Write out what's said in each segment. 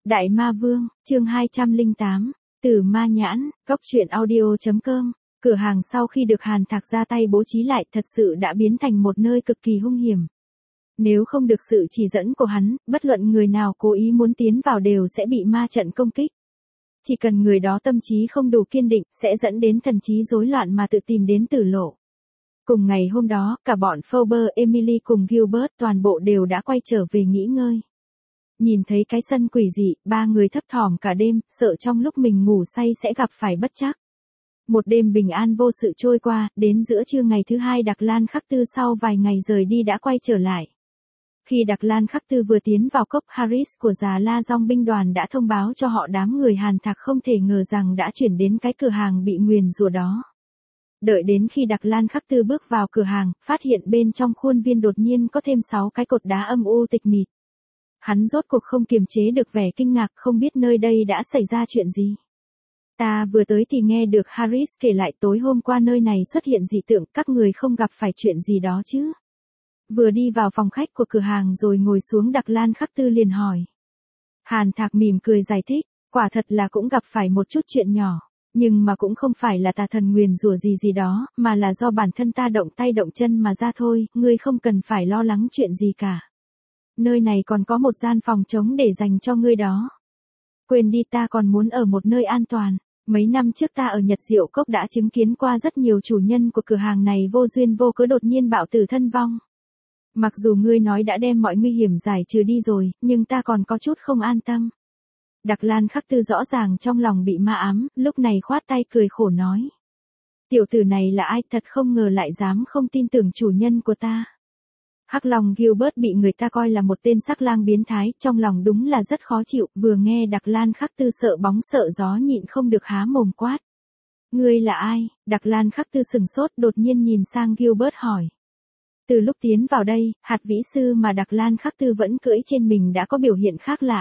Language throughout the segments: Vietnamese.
Đại Ma Vương, chương 208, từ Ma Nhãn, Cốc truyện audio.com, cửa hàng sau khi được Hàn Thạc ra tay bố trí lại thật sự đã biến thành một nơi cực kỳ hung hiểm. Nếu không được sự chỉ dẫn của hắn, bất luận người nào cố ý muốn tiến vào đều sẽ bị ma trận công kích. Chỉ cần người đó tâm trí không đủ kiên định, sẽ dẫn đến thần trí rối loạn mà tự tìm đến tử lộ. Cùng ngày hôm đó, cả bọn Faber, Emily cùng Gilbert toàn bộ đều đã quay trở về nghỉ ngơi. Nhìn thấy cái sân quỷ dị, ba người thấp thỏm cả đêm, sợ trong lúc mình ngủ say sẽ gặp phải bất trắc. Một đêm bình an vô sự trôi qua, đến giữa trưa ngày thứ hai Đặc Lan Khắc Tư sau vài ngày rời đi đã quay trở lại. Khi Đặc Lan Khắc Tư vừa tiến vào cốc, Harris của Già La Dong binh đoàn đã thông báo cho họ đám người Hàn Thạc không thể ngờ rằng đã chuyển đến cái cửa hàng bị nguyền rủa đó. Đợi đến khi Đặc Lan Khắc Tư bước vào cửa hàng, phát hiện bên trong khuôn viên đột nhiên có thêm 6 cái cột đá âm u tịch mịt. Hắn rốt cuộc không kiềm chế được vẻ kinh ngạc, không biết nơi đây đã xảy ra chuyện gì. Ta vừa tới thì nghe được Harris kể lại tối hôm qua nơi này xuất hiện dị tượng, các người không gặp phải chuyện gì đó chứ. Vừa đi vào phòng khách của cửa hàng rồi ngồi xuống Đặc Lan Khắc Tư liền hỏi. Hàn Thạc mỉm cười giải thích, quả thật là cũng gặp phải một chút chuyện nhỏ, nhưng mà cũng không phải là tà thần nguyền rủa gì đó, mà là do bản thân ta động tay động chân mà ra thôi, ngươi không cần phải lo lắng chuyện gì cả. Nơi này còn có một gian phòng trống để dành cho ngươi đó. Quên đi, ta còn muốn ở một nơi an toàn. Mấy năm trước ta ở Nhật Diệu Cốc đã chứng kiến qua rất nhiều chủ nhân của cửa hàng này vô duyên vô cớ đột nhiên bạo tử thân vong. Mặc dù ngươi nói đã đem mọi nguy hiểm giải trừ đi rồi, nhưng ta còn có chút không an tâm. Đặc Lan Khắc Tư rõ ràng trong lòng bị ma ám, lúc này khoát tay cười khổ nói. Tiểu tử này là ai, thật không ngờ lại dám không tin tưởng chủ nhân của ta. Hắc Long Gilbert bị người ta coi là một tên sắc lang biến thái, trong lòng đúng là rất khó chịu, vừa nghe Đặc Lan Khắc Tư sợ bóng sợ gió nhịn không được há mồm quát. Ngươi là ai? Đặc Lan Khắc Tư sừng sốt đột nhiên nhìn sang Gilbert hỏi. Từ lúc tiến vào đây, hạt vĩ sư mà Đặc Lan Khắc Tư vẫn cưỡi trên mình đã có biểu hiện khác lạ.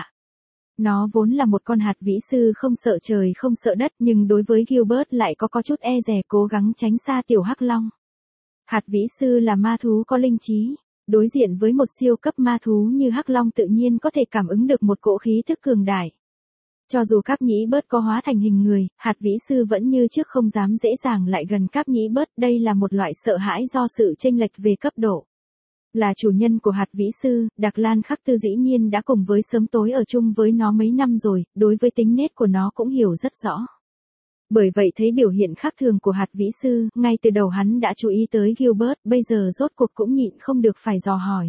Nó vốn là một con hạt vĩ sư không sợ trời không sợ đất, nhưng đối với Gilbert lại có chút e dè, cố gắng tránh xa tiểu Hắc Long. Hạt vĩ sư là ma thú có linh trí. Đối diện với một siêu cấp ma thú như Hắc Long tự nhiên có thể cảm ứng được một cỗ khí thức cường đại. Cho dù Cáp Nhĩ Bớt có hóa thành hình người, hạt vĩ sư vẫn như trước không dám dễ dàng lại gần Cáp Nhĩ Bớt, đây là một loại sợ hãi do sự chênh lệch về cấp độ. Là chủ nhân của hạt vĩ sư, Đặc Lan Khắc Tư dĩ nhiên đã cùng với sớm tối ở chung với nó mấy năm rồi, đối với tính nết của nó cũng hiểu rất rõ. Bởi vậy thấy biểu hiện khác thường của hạt vĩ sư, ngay từ đầu hắn đã chú ý tới Gilbert, bây giờ rốt cuộc cũng nhịn không được phải dò hỏi.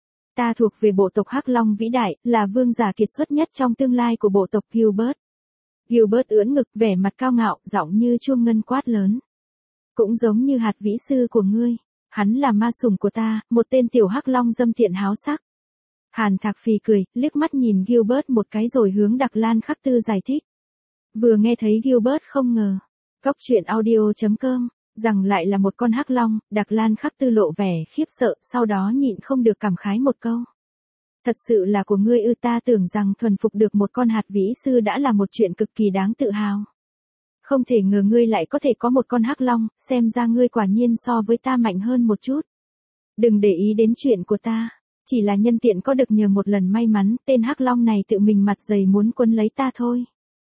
Ta thuộc về bộ tộc Hắc Long vĩ đại, là vương giả kiệt xuất nhất trong tương lai của bộ tộc Gilbert. Gilbert ưỡn ngực, vẻ mặt cao ngạo, giọng như chuông ngân quát lớn. Cũng giống như hạt vĩ sư của ngươi, hắn là ma sủng của ta, một tên tiểu Hắc Long dâm tiện háo sắc. Hàn Thạc phì cười, liếc mắt nhìn Gilbert một cái rồi hướng Đặc Lan Khắc Tư giải thích. Vừa nghe thấy Gilbert không ngờ, Cốc truyện audio.com, rằng lại là một con Hắc Long, Đặc Lan Khắc Tư lộ vẻ khiếp sợ, sau đó nhịn không được cảm khái một câu. Thật sự là của ngươi ư, ta tưởng rằng thuần phục được một con hạt vĩ sư đã là một chuyện cực kỳ đáng tự hào. Không thể ngờ ngươi lại có thể có một con Hắc Long, xem ra ngươi quả nhiên so với ta mạnh hơn một chút. Đừng để ý đến chuyện của ta, chỉ là nhân tiện có được nhờ một lần may mắn, tên Hắc Long này tự mình mặt dày muốn quấn lấy ta thôi.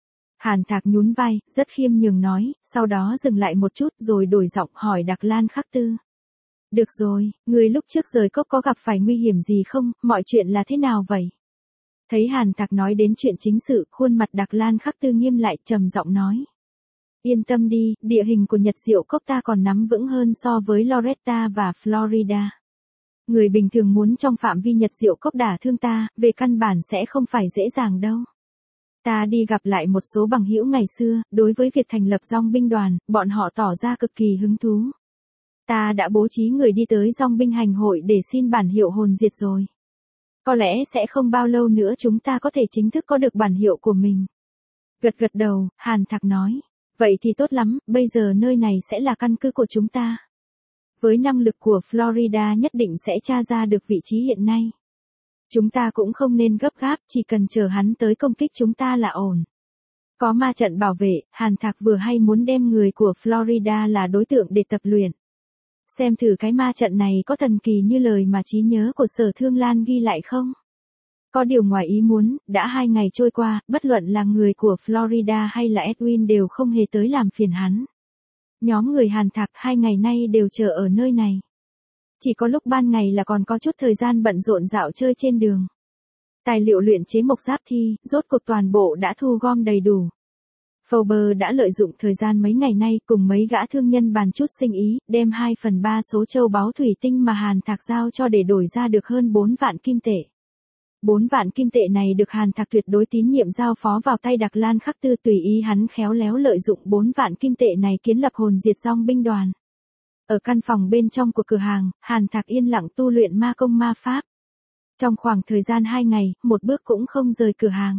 Hàn Thạc nhún vai, rất khiêm nhường nói, sau đó dừng lại một chút rồi đổi giọng hỏi Đặc Lan Khắc Tư. Được rồi, người lúc trước rời cốc có gặp phải nguy hiểm gì không, mọi chuyện là thế nào vậy? Thấy Hàn Thạc nói đến chuyện chính sự, khuôn mặt Đặc Lan Khắc Tư nghiêm lại, trầm giọng nói. Yên tâm đi, địa hình của Nhật Diệu Cốc ta còn nắm vững hơn so với Loretta và Florida. Người bình thường muốn trong phạm vi Nhật Diệu Cốc đả thương ta, về căn bản sẽ không phải dễ dàng đâu. Ta đi gặp lại một số bằng hữu ngày xưa, đối với việc thành lập Dong binh đoàn, bọn họ tỏ ra cực kỳ hứng thú. Ta đã bố trí người đi tới Dong binh hành hội để xin bản hiệu hồn diệt rồi. Có lẽ sẽ không bao lâu nữa chúng ta có thể chính thức có được bản hiệu của mình. Gật gật đầu, Hàn Thạc nói. Vậy thì tốt lắm, bây giờ nơi này sẽ là căn cứ của chúng ta. Với năng lực của Florida nhất định sẽ tra ra được vị trí hiện nay. Chúng ta cũng không nên gấp gáp, chỉ cần chờ hắn tới công kích chúng ta là ổn. Có ma trận bảo vệ, Hàn Thạc vừa hay muốn đem người của Florida là đối tượng để tập luyện. Xem thử cái ma trận này có thần kỳ như lời mà trí nhớ của Sở Thương Lan ghi lại không? Có điều ngoài ý muốn, đã 2 ngày trôi qua, bất luận là người của Florida hay là Edwin đều không hề tới làm phiền hắn. Nhóm người Hàn Thạc 2 ngày nay đều chờ ở nơi này. Chỉ có lúc ban ngày là còn có chút thời gian bận rộn dạo chơi trên đường. Tài liệu luyện chế mộc giáp thi, rốt cuộc toàn bộ đã thu gom đầy đủ. Faber đã lợi dụng thời gian mấy ngày nay cùng mấy gã thương nhân bàn chút sinh ý, đem 2/3 số châu báu thủy tinh mà Hàn Thạc giao cho để đổi ra được hơn 4 vạn kim tệ. 4 vạn kim tệ này được Hàn Thạc tuyệt đối tín nhiệm giao phó vào tay Đặc Lan Khắc Tư, tùy ý hắn khéo léo lợi dụng 4 vạn kim tệ này kiến lập hồn diệt dòng binh đoàn. Ở căn phòng bên trong của cửa hàng, Hàn Thạc yên lặng tu luyện ma công ma pháp. Trong khoảng thời gian 2 ngày, một bước cũng không rời cửa hàng.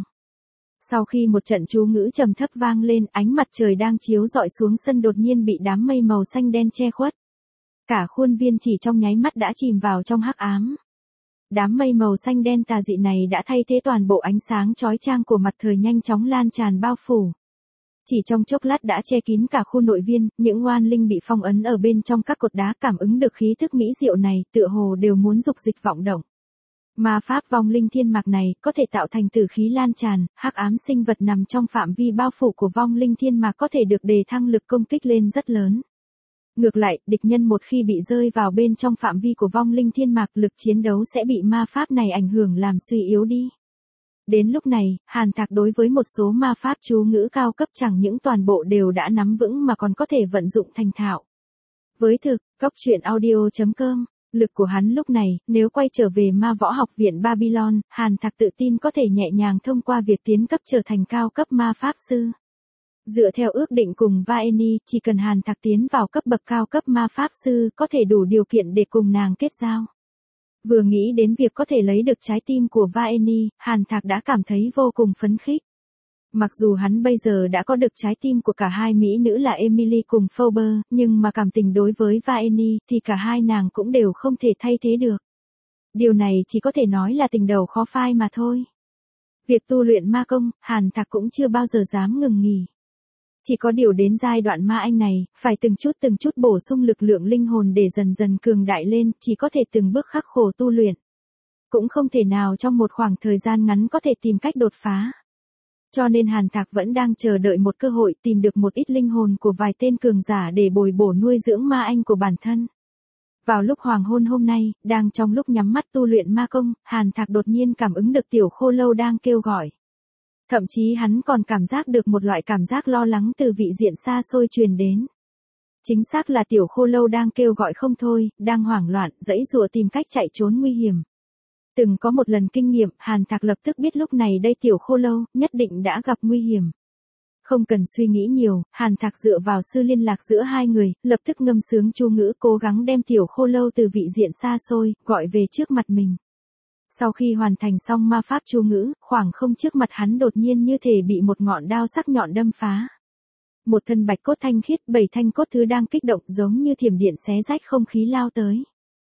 Sau khi một trận chú ngữ trầm thấp vang lên, ánh mặt trời đang chiếu rọi xuống sân đột nhiên bị đám mây màu xanh đen che khuất. Cả khuôn viên chỉ trong nháy mắt đã chìm vào trong hắc ám. Đám mây màu xanh đen tà dị này đã thay thế toàn bộ ánh sáng chói chang của mặt trời nhanh chóng lan tràn bao phủ. Chỉ trong chốc lát đã che kín cả khu nội viên, những oan linh bị phong ấn ở bên trong các cột đá cảm ứng được khí thức mỹ diệu này, tựa hồ đều muốn dục dịch vọng động. Ma pháp vong linh thiên mạc này có thể tạo thành tử khí lan tràn, hắc ám sinh vật nằm trong phạm vi bao phủ của vong linh thiên mạc có thể được đề thăng lực công kích lên rất lớn. Ngược lại, địch nhân một khi bị rơi vào bên trong phạm vi của vong linh thiên mạc, lực chiến đấu sẽ bị ma pháp này ảnh hưởng làm suy yếu đi. Đến lúc này, Hàn Thạc đối với một số ma pháp chú ngữ cao cấp chẳng những toàn bộ đều đã nắm vững mà còn có thể vận dụng thành thạo. Với thực, coctruyện.audio.com, lực của hắn lúc này, nếu quay trở về ma võ học viện Babylon, Hàn Thạc tự tin có thể nhẹ nhàng thông qua việc tiến cấp trở thành cao cấp ma pháp sư. Dựa theo ước định cùng Vaeni, chỉ cần Hàn Thạc tiến vào cấp bậc cao cấp ma pháp sư, có thể đủ điều kiện để cùng nàng kết giao. Vừa nghĩ đến việc có thể lấy được trái tim của Vaeni, Hàn Thạc đã cảm thấy vô cùng phấn khích. Mặc dù hắn bây giờ đã có được trái tim của cả hai mỹ nữ là Emily cùng Faber, nhưng mà cảm tình đối với Vaeni thì cả hai nàng cũng đều không thể thay thế được. Điều này chỉ có thể nói là tình đầu khó phai mà thôi. Việc tu luyện ma công, Hàn Thạc cũng chưa bao giờ dám ngừng nghỉ. Chỉ có điều đến giai đoạn ma anh này, phải từng chút bổ sung lực lượng linh hồn để dần dần cường đại lên, chỉ có thể từng bước khắc khổ tu luyện. Cũng không thể nào trong một khoảng thời gian ngắn có thể tìm cách đột phá. Cho nên Hàn Thạc vẫn đang chờ đợi một cơ hội tìm được một ít linh hồn của vài tên cường giả để bồi bổ nuôi dưỡng ma anh của bản thân. Vào lúc hoàng hôn hôm nay, đang trong lúc nhắm mắt tu luyện ma công, Hàn Thạc đột nhiên cảm ứng được tiểu khô lâu đang kêu gọi. Thậm chí hắn còn cảm giác được một loại cảm giác lo lắng từ vị diện xa xôi truyền đến. Chính xác là tiểu khô lâu đang kêu gọi không thôi, đang hoảng loạn, giãy giụa tìm cách chạy trốn nguy hiểm. Từng có một lần kinh nghiệm, Hàn Thạc lập tức biết lúc này đây tiểu khô lâu, nhất định đã gặp nguy hiểm. Không cần suy nghĩ nhiều, Hàn Thạc dựa vào sư liên lạc giữa hai người, lập tức ngâm sướng chú ngữ cố gắng đem tiểu khô lâu từ vị diện xa xôi, gọi về trước mặt mình. Sau khi hoàn thành xong ma pháp chú ngữ, khoảng không trước mặt hắn đột nhiên như thể bị một ngọn đao sắc nhọn đâm phá. Một thân bạch cốt thanh khiết, 7 thanh cốt thứ đang kích động giống như thiểm điện xé rách không khí lao tới.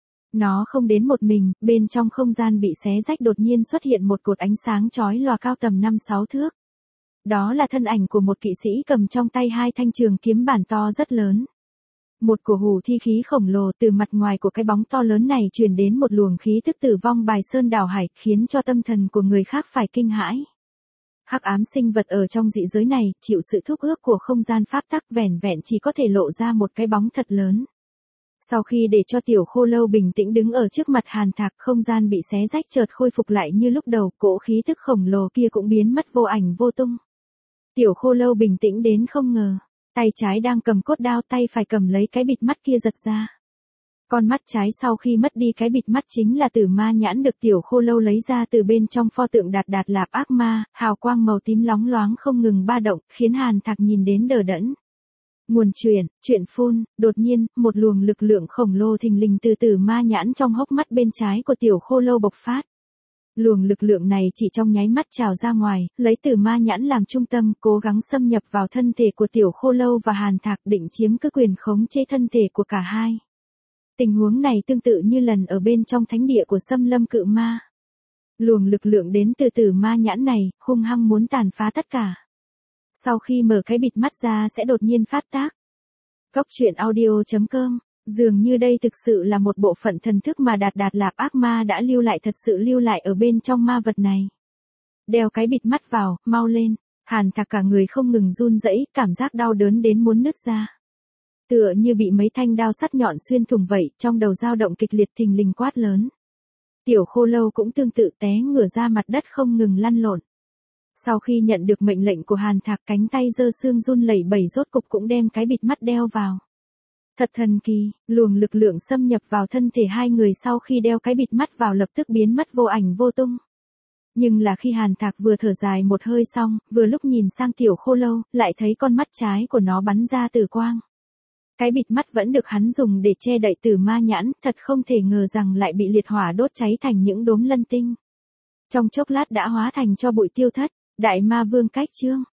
Nó không đến một mình, bên trong không gian bị xé rách đột nhiên xuất hiện một cột ánh sáng chói lòa cao tầm 5-6 thước. Đó là thân ảnh của một kỵ sĩ cầm trong tay 2 thanh trường kiếm bản to rất lớn. Một cổ hủ thi khí khổng lồ từ mặt ngoài của cái bóng to lớn này truyền đến một luồng khí tức tử vong bài sơn đảo hải, khiến cho tâm thần của người khác phải kinh hãi. Hắc ám sinh vật ở trong dị giới này, chịu sự thúc ước của không gian pháp tắc, vẻn vẹn chỉ có thể lộ ra một cái bóng thật lớn. Sau khi để cho tiểu khô lâu bình tĩnh đứng ở trước mặt Hàn Thạc, không gian bị xé rách chợt khôi phục lại như lúc đầu, cỗ khí tức khổng lồ kia cũng biến mất vô ảnh vô tung. Tiểu khô lâu bình tĩnh đến không ngờ, tay trái đang cầm cốt đao, tay phải cầm lấy cái bịt mắt kia giật ra. Con mắt trái sau khi mất đi cái bịt mắt chính là tử ma nhãn được tiểu khô lâu lấy ra từ bên trong pho tượng Đạt Đạt Lạp ác ma, hào quang màu tím lóng loáng không ngừng ba động, khiến Hàn Thạc nhìn đến đờ đẫn. Nguồn chuyện phun, đột nhiên, một luồng lực lượng khổng lồ thình lình từ tử ma nhãn trong hốc mắt bên trái của tiểu khô lâu bộc phát. Luồng lực lượng này chỉ trong nháy mắt trào ra ngoài, lấy tử ma nhãn làm trung tâm, cố gắng xâm nhập vào thân thể của tiểu khô lâu và Hàn Thạc, định chiếm cứ quyền khống chế thân thể của cả hai. Tình huống này tương tự như lần ở bên trong thánh địa của Xâm Lâm Cự Ma. Luồng lực lượng đến từ tử ma nhãn này, hung hăng muốn tàn phá tất cả. Sau khi mở cái bịt mắt ra sẽ đột nhiên phát tác. Coctruyện.audio.com Dường như đây thực sự là một bộ phận thần thức mà Đạt Đạt Lạp ác ma đã lưu lại, thật sự lưu lại ở bên trong ma vật này. Đeo cái bịt mắt vào, mau lên. Hàn Thạc cả người không ngừng run rẩy, cảm giác đau đớn đến muốn nứt ra. Tựa như bị mấy thanh đao sắt nhọn xuyên thủng vậy, trong đầu dao động kịch liệt thình lình quát lớn. Tiểu Khô Lâu cũng tương tự té ngửa ra mặt đất không ngừng lăn lộn. Sau khi nhận được mệnh lệnh của Hàn Thạc, cánh tay giơ xương run lẩy bẩy rốt cục cũng đem cái bịt mắt đeo vào. Thật thần kỳ, luồng lực lượng xâm nhập vào thân thể hai người sau khi đeo cái bịt mắt vào lập tức biến mất vô ảnh vô tung. Nhưng là khi Hàn Thạc vừa thở dài một hơi xong, vừa lúc nhìn sang Tiểu Khô Lâu, lại thấy con mắt trái của nó bắn ra tử quang. Cái bịt mắt vẫn được hắn dùng để che đậy Tử Ma Nhãn, thật không thể ngờ rằng lại bị liệt hỏa đốt cháy thành những đốm lân tinh. Trong chốc lát đã hóa thành tro bụi tiêu thất. Đại Ma Vương cách chương